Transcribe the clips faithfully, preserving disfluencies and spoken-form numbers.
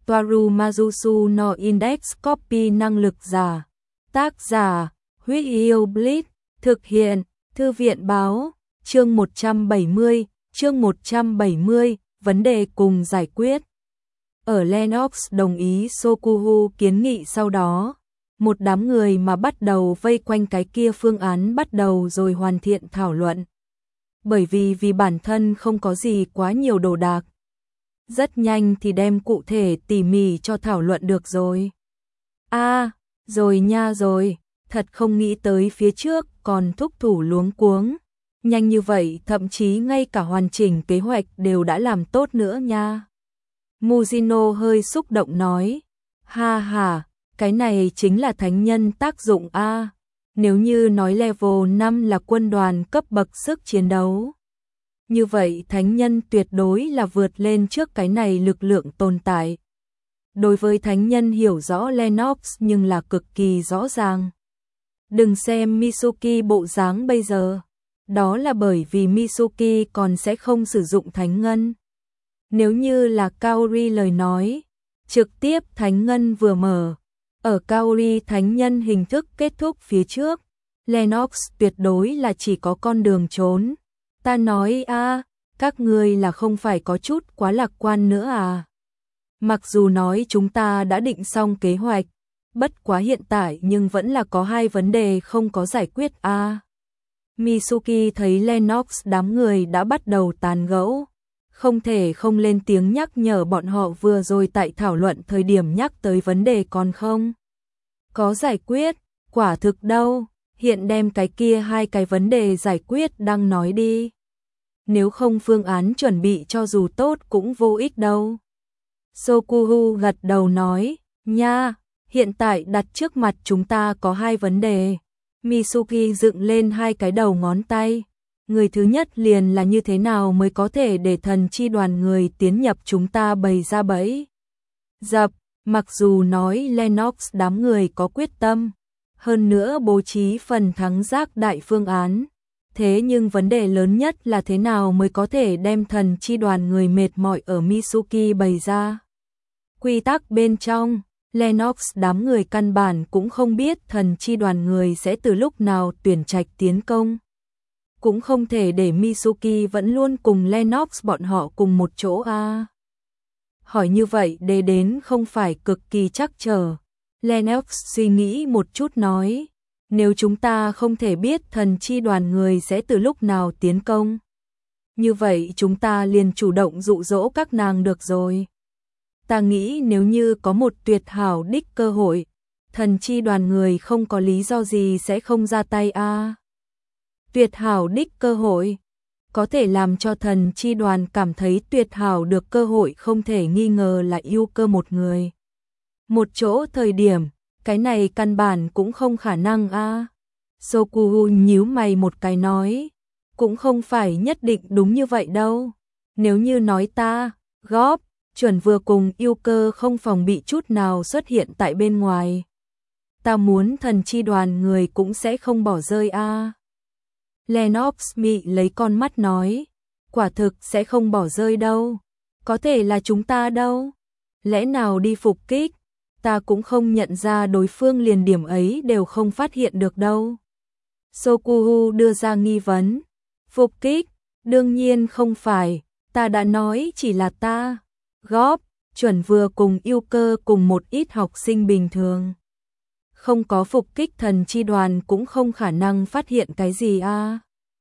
Toaru Majusu no Index Copy năng lực giả. Tác giả, Huyết Yêu Blitz, thực hiện, Thư viện báo, chương một trăm bảy mươi, chương một trăm bảy mươi, vấn đề cùng giải quyết. Ở Lennox đồng ý Sokuhu kiến nghị sau đó, một đám người mà bắt đầu vây quanh cái kia phương án bắt đầu rồi hoàn thiện thảo luận. Bởi vì vì bản thân không có gì quá nhiều đồ đạc. Rất nhanh thì đem cụ thể tỉ mỉ cho thảo luận được rồi. A, à, rồi nha rồi, thật không nghĩ tới phía trước còn thúc thủ luống cuống. Nhanh như vậy thậm chí ngay cả hoàn chỉnh kế hoạch đều đã làm tốt nữa nha. Mujino hơi xúc động nói, ha ha, cái này chính là thánh nhân tác dụng a. Nếu như nói level năm là quân đoàn cấp bậc sức chiến đấu, như vậy thánh nhân tuyệt đối là vượt lên trước cái này lực lượng tồn tại. Đối với thánh nhân hiểu rõ Lennox nhưng là cực kỳ rõ ràng. Đừng xem Mitsuki bộ dáng bây giờ, đó là bởi vì Mitsuki còn sẽ không sử dụng thánh ngân. Nếu như là Kaori lời nói, trực tiếp thánh ngân vừa mở, ở Kaori thánh nhân hình thức kết thúc phía trước, Lennox tuyệt đối là chỉ có con đường trốn. Ta nói a, các ngươi là không phải có chút quá lạc quan nữa à? Mặc dù nói chúng ta đã định xong kế hoạch, bất quá hiện tại nhưng vẫn là có hai vấn đề không có giải quyết a. À, Mitsuki thấy Lennox đám người đã bắt đầu tán gẫu, không thể không lên tiếng nhắc nhở bọn họ vừa rồi tại thảo luận thời điểm nhắc tới vấn đề còn không có giải quyết, quả thực đâu, hiện đem cái kia hai cái vấn đề giải quyết đang nói đi. Nếu không phương án chuẩn bị cho dù tốt cũng vô ích đâu. Sokuhu gật đầu nói, nha, hiện tại đặt trước mặt chúng ta có hai vấn đề. Mitsuki dựng lên hai cái đầu ngón tay. Người thứ nhất liền là như thế nào mới có thể để thần chi đoàn người tiến nhập chúng ta bày ra bẫy dập. Mặc dù nói Lennox đám người có quyết tâm, hơn nữa bố trí phần thắng giác đại phương án, thế nhưng vấn đề lớn nhất là thế nào mới có thể đem thần chi đoàn người mệt mỏi ở Mitsuki bày ra. Quy tắc bên trong, Lennox đám người căn bản cũng không biết thần chi đoàn người sẽ từ lúc nào tuyển trạch tiến công. Cũng không thể để Mitsuki vẫn luôn cùng Lennox bọn họ cùng một chỗ a. À. Hỏi như vậy để đến không phải cực kỳ chắc chờ. Lennox suy nghĩ một chút nói, nếu chúng ta không thể biết thần chi đoàn người sẽ từ lúc nào tiến công, như vậy chúng ta liền chủ động dụ dỗ các nàng được rồi. Ta nghĩ nếu như có một tuyệt hảo đích cơ hội, thần chi đoàn người không có lý do gì sẽ không ra tay a. À. Tuyệt hảo đích cơ hội, có thể làm cho thần chi đoàn cảm thấy tuyệt hảo được cơ hội không thể nghi ngờ là yêu cơ một người. Một chỗ thời điểm, cái này căn bản cũng không khả năng a. À. Sokuhu nhíu mày một cái nói, cũng không phải nhất định đúng như vậy đâu. Nếu như nói ta, góp, chuẩn vừa cùng yêu cơ không phòng bị chút nào xuất hiện tại bên ngoài, ta muốn thần chi đoàn người cũng sẽ không bỏ rơi a. À. Lennox mị lấy con mắt nói, quả thực sẽ không bỏ rơi đâu, có thể là chúng ta đâu, lẽ nào đi phục kích, ta cũng không nhận ra đối phương liền điểm ấy đều không phát hiện được đâu. Sokuhu đưa ra nghi vấn, phục kích, đương nhiên không phải, ta đã nói chỉ là ta, góp, chuẩn vừa cùng yêu cơ cùng một ít học sinh bình thường. Không có phục kích thần chi đoàn cũng không khả năng phát hiện cái gì a. À.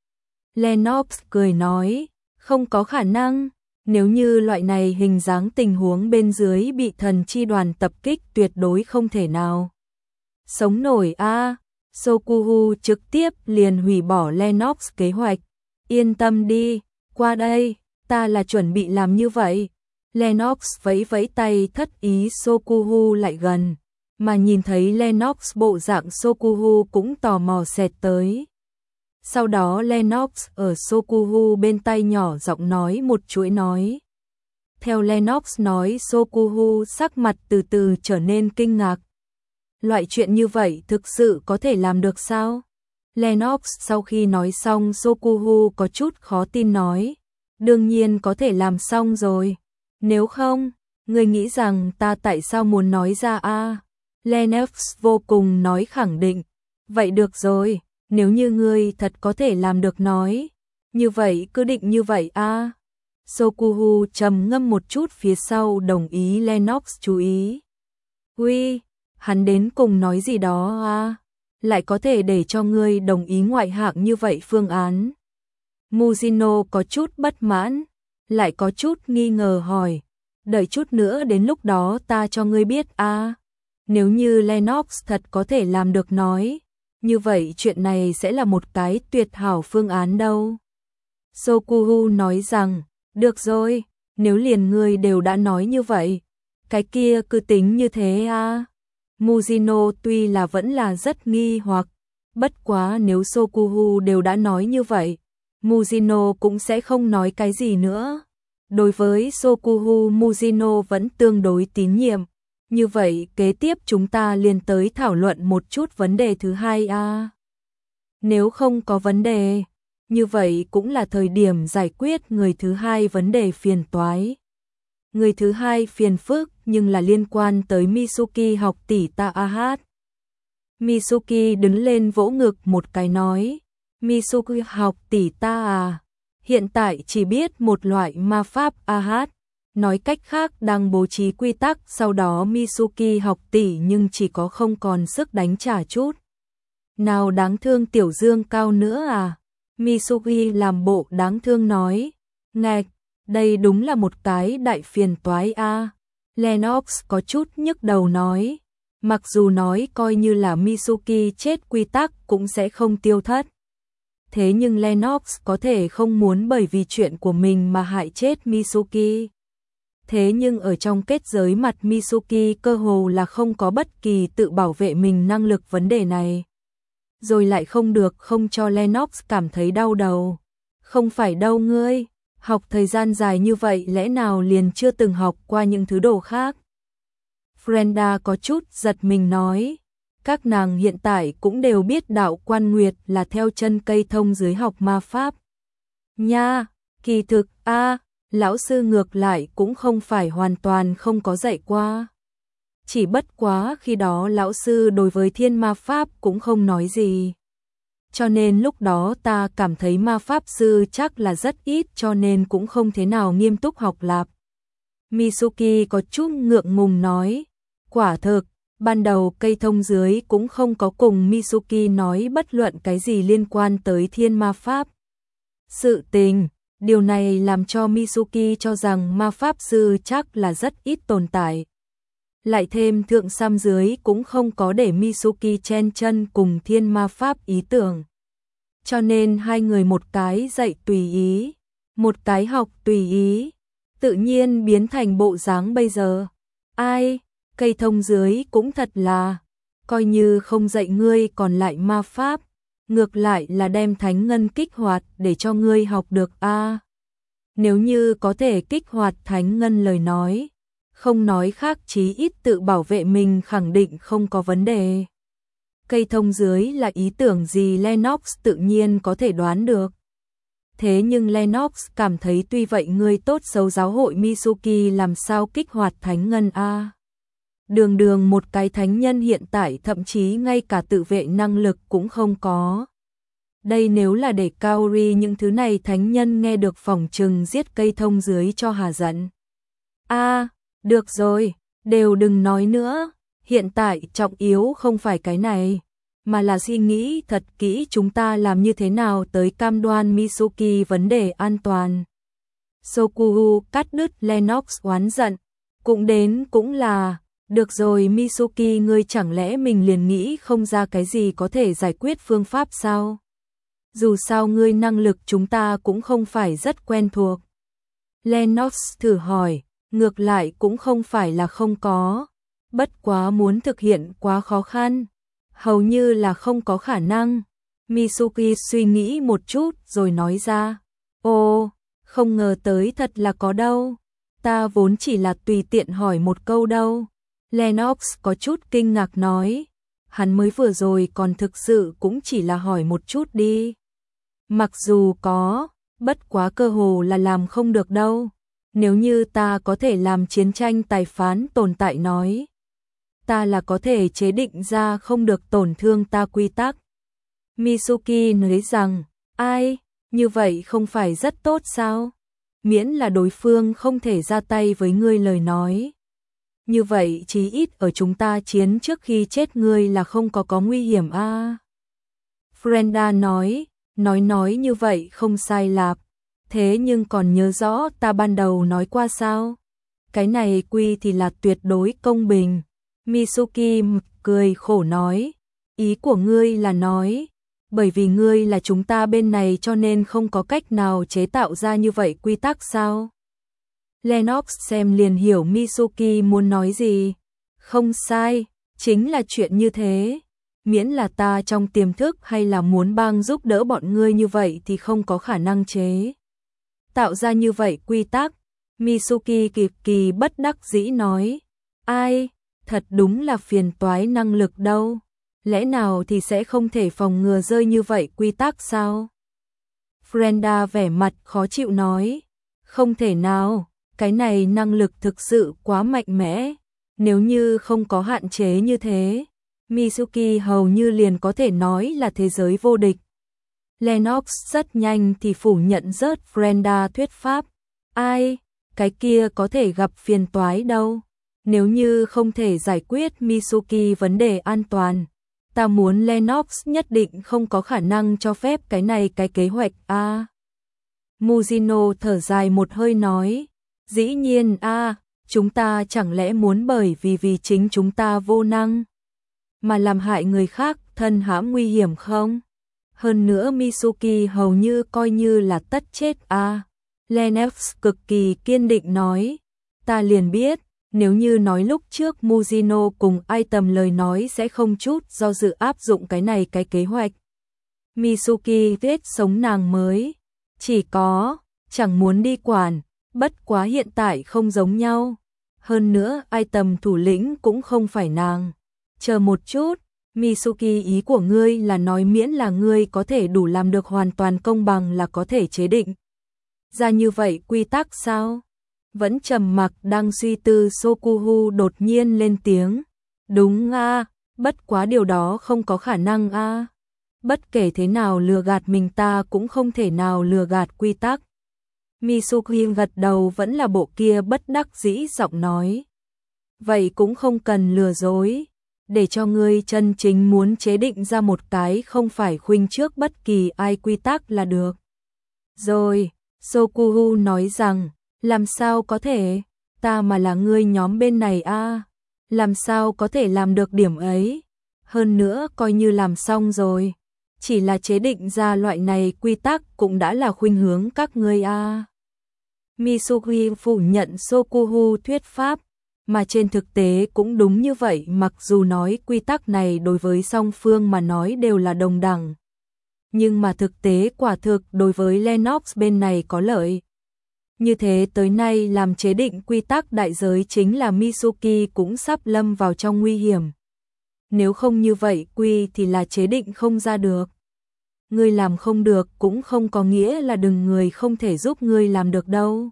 Lennox cười nói, không có khả năng, nếu như loại này hình dáng tình huống bên dưới bị thần chi đoàn tập kích tuyệt đối không thể nào sống nổi a. À. Sokuhu trực tiếp liền hủy bỏ Lennox kế hoạch, yên tâm đi, qua đây, ta là chuẩn bị làm như vậy. Lennox vẫy vẫy tay thất ý Sokuhu lại gần, mà nhìn thấy Lennox bộ dạng Sokuhu cũng tò mò xẹt tới. Sau đó Lennox ở Sokuhu bên tay nhỏ giọng nói một chuỗi nói. Theo Lennox nói Sokuhu sắc mặt từ từ trở nên kinh ngạc. Loại chuyện như vậy thực sự có thể làm được sao? Lennox sau khi nói xong Sokuhu có chút khó tin nói. Đương nhiên có thể làm xong rồi. Nếu không, Ngươi nghĩ rằng ta tại sao muốn nói ra a? Lennox vô cùng nói khẳng định. Vậy được rồi, nếu như ngươi thật có thể làm được nói. Như vậy cứ định như vậy a. Sokuhu trầm ngâm một chút phía sau đồng ý Lennox chú ý. Uy, hắn đến cùng nói gì đó a? Lại có thể để cho ngươi đồng ý ngoại hạng như vậy phương án. Mujino có chút bất mãn, lại có chút nghi ngờ hỏi. Đợi chút nữa đến lúc đó ta cho ngươi biết a. Nếu như Lennox thật có thể làm được nói, như vậy chuyện này sẽ là một cái tuyệt hảo phương án đâu. Sokuhu nói rằng, được rồi, nếu liền ngươi đều đã nói như vậy, cái kia cứ tính như thế a. Mujino tuy là vẫn là rất nghi hoặc, bất quá nếu Sokuhu đều đã nói như vậy, Mujino cũng sẽ không nói cái gì nữa. Đối với Sokuhu, Mujino vẫn tương đối tín nhiệm. Như vậy kế tiếp chúng ta liền tới thảo luận một chút vấn đề thứ hai a. Nếu không có vấn đề, như vậy cũng là thời điểm giải quyết người thứ hai vấn đề phiền toái. Người thứ hai phiền phức nhưng là liên quan tới Mitsuki học tỷ ta a hát. Mitsuki đứng lên vỗ ngực một cái nói, Mitsuki học tỷ ta à, hiện tại chỉ biết một loại ma pháp a hát. Nói cách khác đang bố trí quy tắc, sau đó Mitsuki học tỷ nhưng chỉ có không còn sức đánh trả chút. Nào đáng thương tiểu dương cao nữa à? Mitsuki làm bộ đáng thương nói. Ngạch, đây đúng là một cái đại phiền toái a. Lennox có chút nhức đầu nói. Mặc dù nói coi như là Mitsuki chết quy tắc cũng sẽ không tiêu thất. Thế nhưng Lennox có thể không muốn bởi vì chuyện của mình mà hại chết Mitsuki. Thế nhưng ở trong kết giới mặt Mitsuki cơ hồ là không có bất kỳ tự bảo vệ mình năng lực vấn đề này. Rồi lại không được không cho Lennox cảm thấy đau đầu. Không phải đâu ngươi, học thời gian dài như vậy lẽ nào liền chưa từng học qua những thứ đồ khác. Frenda có chút giật mình nói, các nàng hiện tại cũng đều biết đạo Quan Nguyệt là theo chân cây thông dưới học ma pháp. Nha, kỳ thực a, lão sư ngược lại cũng không phải hoàn toàn không có dạy qua. Chỉ bất quá khi đó lão sư đối với thiên ma pháp cũng không nói gì. Cho nên lúc đó ta cảm thấy ma pháp sư chắc là rất ít cho nên cũng không thế nào nghiêm túc học lạp. Mitsuki có chút ngượng ngùng nói, quả thực, ban đầu cây thông dưới cũng không có cùng Mitsuki nói bất luận cái gì liên quan tới thiên ma pháp. Sự tình, điều này làm cho Mitsuki cho rằng ma pháp sư chắc là rất ít tồn tại. Lại thêm thượng sam dưới cũng không có để Mitsuki chen chân cùng thiên ma pháp ý tưởng. Cho nên hai người một cái dạy tùy ý, một cái học tùy ý, tự nhiên biến thành bộ dáng bây giờ. Ai, cây thông dưới cũng thật là, coi như không dạy ngươi còn lại ma pháp, ngược lại là đem thánh ngân kích hoạt để cho ngươi học được a. À, nếu như có thể kích hoạt thánh ngân lời nói, không nói khác chí ít tự bảo vệ mình khẳng định không có vấn đề. Cây thông dưới là ý tưởng gì Lennox tự nhiên có thể đoán được. Thế nhưng Lennox cảm thấy tuy vậy người tốt xấu giáo hội Mitsuki làm sao kích hoạt thánh ngân a. À, đường đường một cái thánh nhân hiện tại thậm chí ngay cả tự vệ năng lực cũng không có. Đây nếu là để Kaori những thứ này thánh nhân nghe được phỏng chừng giết cây thông dưới cho hà giận. A, à, được rồi, đều đừng nói nữa, hiện tại trọng yếu không phải cái này, mà là suy nghĩ thật kỹ chúng ta làm như thế nào tới cam đoan Mitsuki vấn đề an toàn. Sokuhu cắt đứt Lennox oán giận, cũng đến cũng là, được rồi Mitsuki ngươi chẳng lẽ mình liền nghĩ không ra cái gì có thể giải quyết phương pháp sao? Dù sao ngươi năng lực chúng ta cũng không phải rất quen thuộc. Lennox thử hỏi, ngược lại cũng không phải là không có, bất quá muốn thực hiện quá khó khăn, hầu như là không có khả năng. Mitsuki suy nghĩ một chút rồi nói ra, ồ, không ngờ tới thật là có đâu, ta vốn chỉ là tùy tiện hỏi một câu đâu. Lennox có chút kinh ngạc nói, hắn mới vừa rồi còn thực sự cũng chỉ là hỏi một chút đi. Mặc dù có, bất quá cơ hồ là làm không được đâu. Nếu như ta có thể làm chiến tranh tài phán tồn tại nói, ta là có thể chế định ra không được tổn thương ta quy tắc. Mitsuki nói rằng, ai, như vậy không phải rất tốt sao? Miễn là đối phương không thể ra tay với ngươi lời nói. Như vậy chí ít ở chúng ta chiến trước khi chết ngươi là không có có nguy hiểm a. À. Frenda nói, nói nói như vậy không sai lạp. Thế nhưng còn nhớ rõ ta ban đầu nói qua sao? Cái này quy thì là tuyệt đối công bình. Mitsuki cười khổ nói, ý của ngươi là nói, bởi vì ngươi là chúng ta bên này cho nên không có cách nào chế tạo ra như vậy quy tắc sao? Lennox xem liền hiểu Mitsuki muốn nói gì. Không sai, chính là chuyện như thế. Miễn là ta trong tiềm thức hay là muốn bang giúp đỡ bọn ngươi như vậy thì không có khả năng chế tạo ra như vậy quy tắc. Mitsuki kịp kỳ bất đắc dĩ nói, ai, thật đúng là phiền toái năng lực đâu. Lẽ nào thì sẽ không thể phòng ngừa rơi như vậy quy tắc sao? Frenda vẻ mặt khó chịu nói, không thể nào, cái này năng lực thực sự quá mạnh mẽ. Nếu như không có hạn chế như thế, Mitsuki hầu như liền có thể nói là thế giới vô địch. Lennox rất nhanh thì phủ nhận rớt Frenda thuyết pháp. Ai, cái kia có thể gặp phiền toái đâu. Nếu như không thể giải quyết Mitsuki vấn đề an toàn, ta muốn Lennox nhất định không có khả năng cho phép cái này cái kế hoạch a. À. Mujino thở dài một hơi nói, dĩ nhiên a, à, chúng ta chẳng lẽ muốn bởi vì vì chính chúng ta vô năng mà làm hại người khác thân hãm nguy hiểm không? Hơn nữa Mitsuki hầu như coi như là tất chết a. À. Lennox cực kỳ kiên định nói, ta liền biết, nếu như nói lúc trước Mujino cùng Item lời nói sẽ không chút do dự áp dụng cái này cái kế hoạch. Mitsuki viết sống nàng mới, chỉ có, chẳng muốn đi quản, bất quá hiện tại không giống nhau. Hơn nữa Item thủ lĩnh cũng không phải nàng. Chờ một chút, Mitsuki ý của ngươi là nói miễn là ngươi có thể đủ làm được hoàn toàn công bằng là có thể chế định ra như vậy quy tắc sao? Vẫn trầm mặc đang suy tư Sokuhu đột nhiên lên tiếng. Đúng a, à, bất quá điều đó không có khả năng a. À. Bất kể thế nào lừa gạt mình ta cũng không thể nào lừa gạt quy tắc. Mitsuki gật đầu vẫn là bộ kia bất đắc dĩ giọng nói. Vậy cũng không cần lừa dối. Để cho ngươi chân chính muốn chế định ra một cái không phải khuynh trước bất kỳ ai quy tắc là được. Rồi, Sokuhu nói rằng, làm sao có thể, ta mà là ngươi nhóm bên này a, à? Làm sao có thể làm được điểm ấy? Hơn nữa coi như làm xong rồi, chỉ là chế định ra loại này quy tắc cũng đã là khuynh hướng các ngươi a. À. Mitsuki phủ nhận Sokuhu thuyết pháp, mà trên thực tế cũng đúng như vậy, mặc dù nói quy tắc này đối với song phương mà nói đều là đồng đẳng. Nhưng mà thực tế quả thực đối với Lennox bên này có lợi. Như thế tới nay làm chế định quy tắc đại giới chính là Mitsuki cũng sắp lâm vào trong nguy hiểm. Nếu không như vậy quy thì là chế định không ra được. Ngươi làm không được cũng không có nghĩa là đừng người không thể giúp ngươi làm được đâu.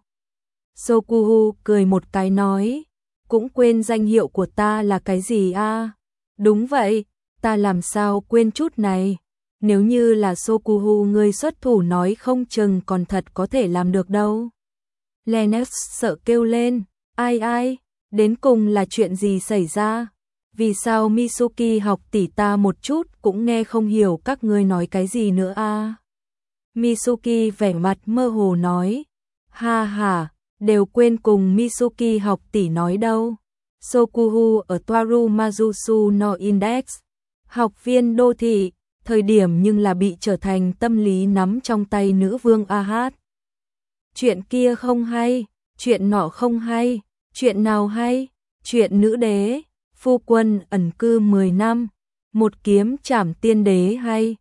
Sokuhu cười một cái nói, cũng quên danh hiệu của ta là cái gì a? À? Đúng vậy, ta làm sao quên chút này. Nếu như là Sokuhu ngươi xuất thủ nói không chừng còn thật có thể làm được đâu. Lennox sợ kêu lên, ai ai, đến cùng là chuyện gì xảy ra? Vì sao Mitsuki học tỉ ta một chút cũng nghe không hiểu các ngươi nói cái gì nữa a? À? Mitsuki vẻ mặt mơ hồ nói, ha ha, đều quên cùng Mitsuki học tỉ nói đâu. Sokuhu ở Toaru Mazusu no Index, học viên đô thị, thời điểm nhưng là bị trở thành tâm lý nắm trong tay nữ vương a hát. Chuyện kia không hay, chuyện nọ không hay, chuyện nào hay, chuyện nữ đế, phu quân ẩn cư mười năm, một kiếm trảm tiên đế hay,